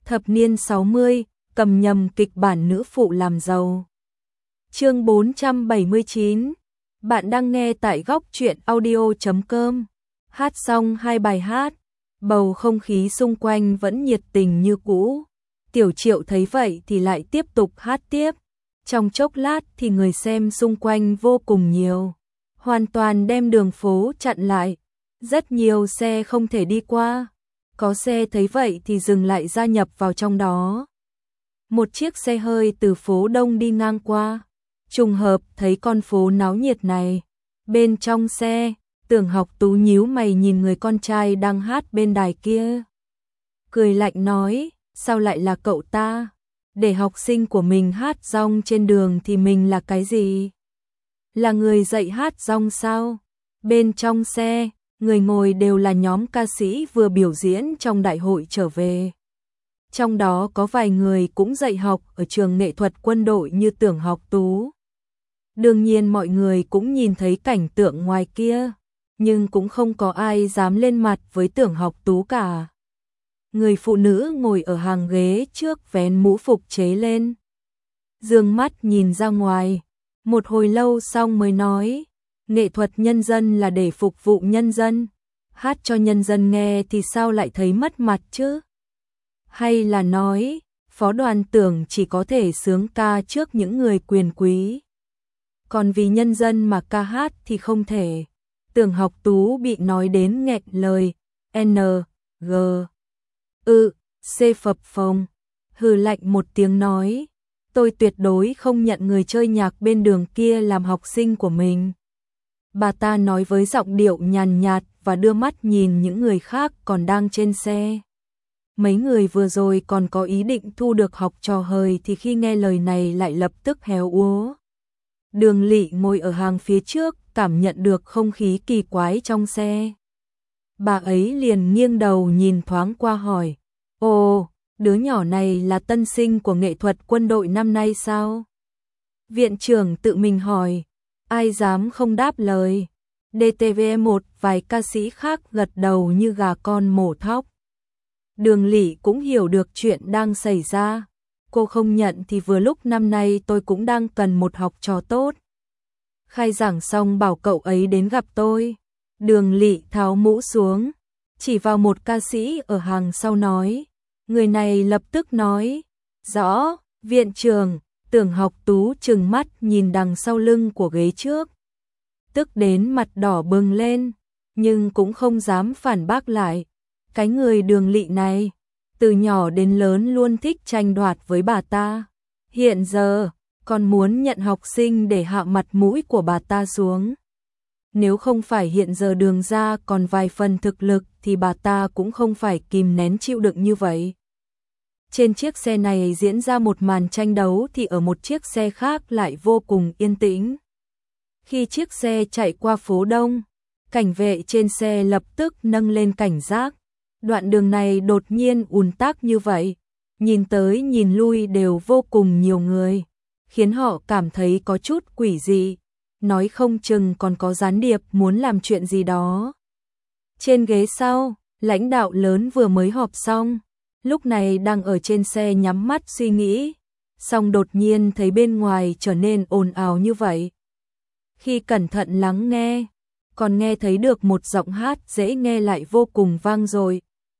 Thập niên 60, cầm nhầm kịch bản nữ phụ làm giàu. Chương 479. Bạn đang nghe tại góc truyện audio.com. Hát xong 2 bài hát, bầu không khí xung quanh vẫn nhiệt tình như cũ. Tiểu Triệu thấy vậy thì lại tiếp tục hát tiếp. Trong chốc lát thì người xem xung quanh vô cùng nhiều, hoàn toàn đem đường phố chặn lại. Rất nhiều xe không thể đi qua. Có xe thấy vậy thì dừng lại gia nhập vào trong đó. Một chiếc xe hơi từ phố Đông đi ngang qua, trùng hợp thấy con phố náo nhiệt này. Bên trong xe, Tưởng Học Tú nhíu mày nhìn người con trai đang hát bên đài kia. Cười lạnh nói, sao lại là cậu ta? Để học sinh của mình hát rong trên đường thì mình là cái gì? Là người dạy hát rong sao? Bên trong xe, người ngồi đều là nhóm ca sĩ vừa biểu diễn trong đại hội trở về. Trong đó có vài người cũng dạy học ở trường nghệ thuật quân đội như Tưởng Học Tú. Đương nhiên mọi người cũng nhìn thấy cảnh tượng ngoài kia, nhưng cũng không có ai dám lên mặt với Tưởng Học Tú cả. Người phụ nữ ngồi ở hàng ghế trước vén mũ phục chế lên, dương mắt nhìn ra ngoài, một hồi lâu xong mới nói, nghệ thuật nhân dân là để phục vụ nhân dân, hát cho nhân dân nghe thì sao lại thấy mất mặt chứ? Hay là nói, Phó Đoàn Tưởng chỉ có thể sướng ca trước những người quyền quý, còn vì nhân dân mà ca hát thì không thể. Tưởng Học Tú bị nói đến nghẹn lời, N, G, C phập phồng, hừ lạnh một tiếng nói, tôi tuyệt đối không nhận người chơi nhạc bên đường kia làm học sinh của mình. Bà ta nói với giọng điệu nhàn nhạt và đưa mắt nhìn những người khác còn đang trên xe. Mấy người vừa rồi còn có ý định thu được học trò hời thì khi nghe lời này lại lập tức héo úa. Đường Lị ngồi ở hàng phía trước, cảm nhận được không khí kỳ quái trong xe. Bà ấy liền nghiêng đầu nhìn thoáng qua hỏi, ồ, đứa nhỏ này là tân sinh của nghệ thuật quân đội năm nay sao? Viện trưởng tự mình hỏi, ai dám không đáp lời. DTV1 vài ca sĩ khác gật đầu như gà con mổ thóc. Đường Lị cũng hiểu được chuyện đang xảy ra. Cô không nhận thì vừa lúc năm nay tôi cũng đang cần một học trò tốt. Khai giảng xong bảo cậu ấy đến gặp tôi. Đường Lị tháo mũ xuống, chỉ vào một ca sĩ ở hàng sau nói. Người này lập tức nói, rõ, viện trưởng. Tưởng Học Tú trừng mắt nhìn đằng sau lưng của ghế trước, tức đến mặt đỏ bừng lên, nhưng cũng không dám phản bác lại. Cái người Đường Lị này, từ nhỏ đến lớn luôn thích tranh đoạt với bà ta. Hiện giờ, còn muốn nhận học sinh để hạ mặt mũi của bà ta xuống. Nếu không phải hiện giờ Đường ra còn vài phần thực lực thì bà ta cũng không phải kìm nén chịu đựng như vậy. Trên chiếc xe này diễn ra một màn tranh đấu thì ở một chiếc xe khác lại vô cùng yên tĩnh. Khi chiếc xe chạy qua phố Đông, cảnh vệ trên xe lập tức nâng lên cảnh giác. Đoạn đường này đột nhiên ùn tắc như vậy, nhìn tới nhìn lui đều vô cùng nhiều người, khiến họ cảm thấy có chút quỷ dị, nói không chừng còn có gián điệp muốn làm chuyện gì đó. Trên ghế sau, lãnh đạo lớn vừa mới họp xong, lúc này đang ở trên xe nhắm mắt suy nghĩ, xong đột nhiên thấy bên ngoài trở nên ồn ào như vậy. Khi cẩn thận lắng nghe, còn nghe thấy được một giọng hát dễ nghe lại vô cùng vang dội.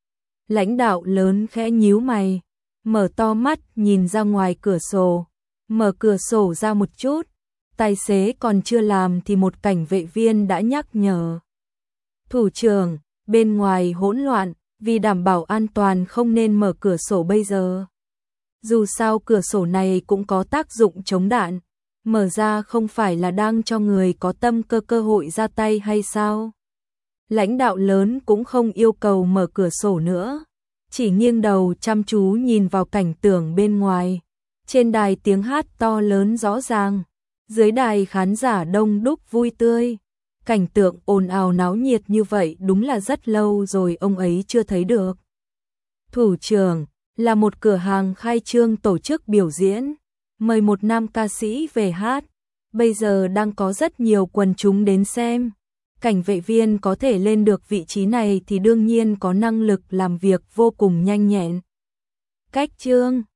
Lãnh đạo lớn khẽ nhíu mày, mở to mắt nhìn ra ngoài cửa sổ, mở cửa sổ ra một chút, tài xế còn chưa làm thì một cảnh vệ viên đã nhắc nhở. Thủ trưởng, bên ngoài hỗn loạn, vì đảm bảo an toàn không nên mở cửa sổ bây giờ. Dù sao cửa sổ này cũng có tác dụng chống đạn, mở ra không phải là đang cho người có tâm cơ hội ra tay hay sao? Lãnh đạo lớn cũng không yêu cầu mở cửa sổ nữa, chỉ nghiêng đầu chăm chú nhìn vào cảnh tượng bên ngoài. Trên đài tiếng hát to lớn rõ ràng, dưới đài khán giả đông đúc vui tươi. Cảnh tượng ồn ào náo nhiệt như vậy đúng là rất lâu rồi ông ấy chưa thấy được. Thủ trưởng, là một cửa hàng khai trương tổ chức biểu diễn, mời một nam ca sĩ về hát, bây giờ đang có rất nhiều quần chúng đến xem. Cảnh vệ viên có thể lên được vị trí này thì đương nhiên có năng lực làm việc vô cùng nhanh nhẹn. Cách chương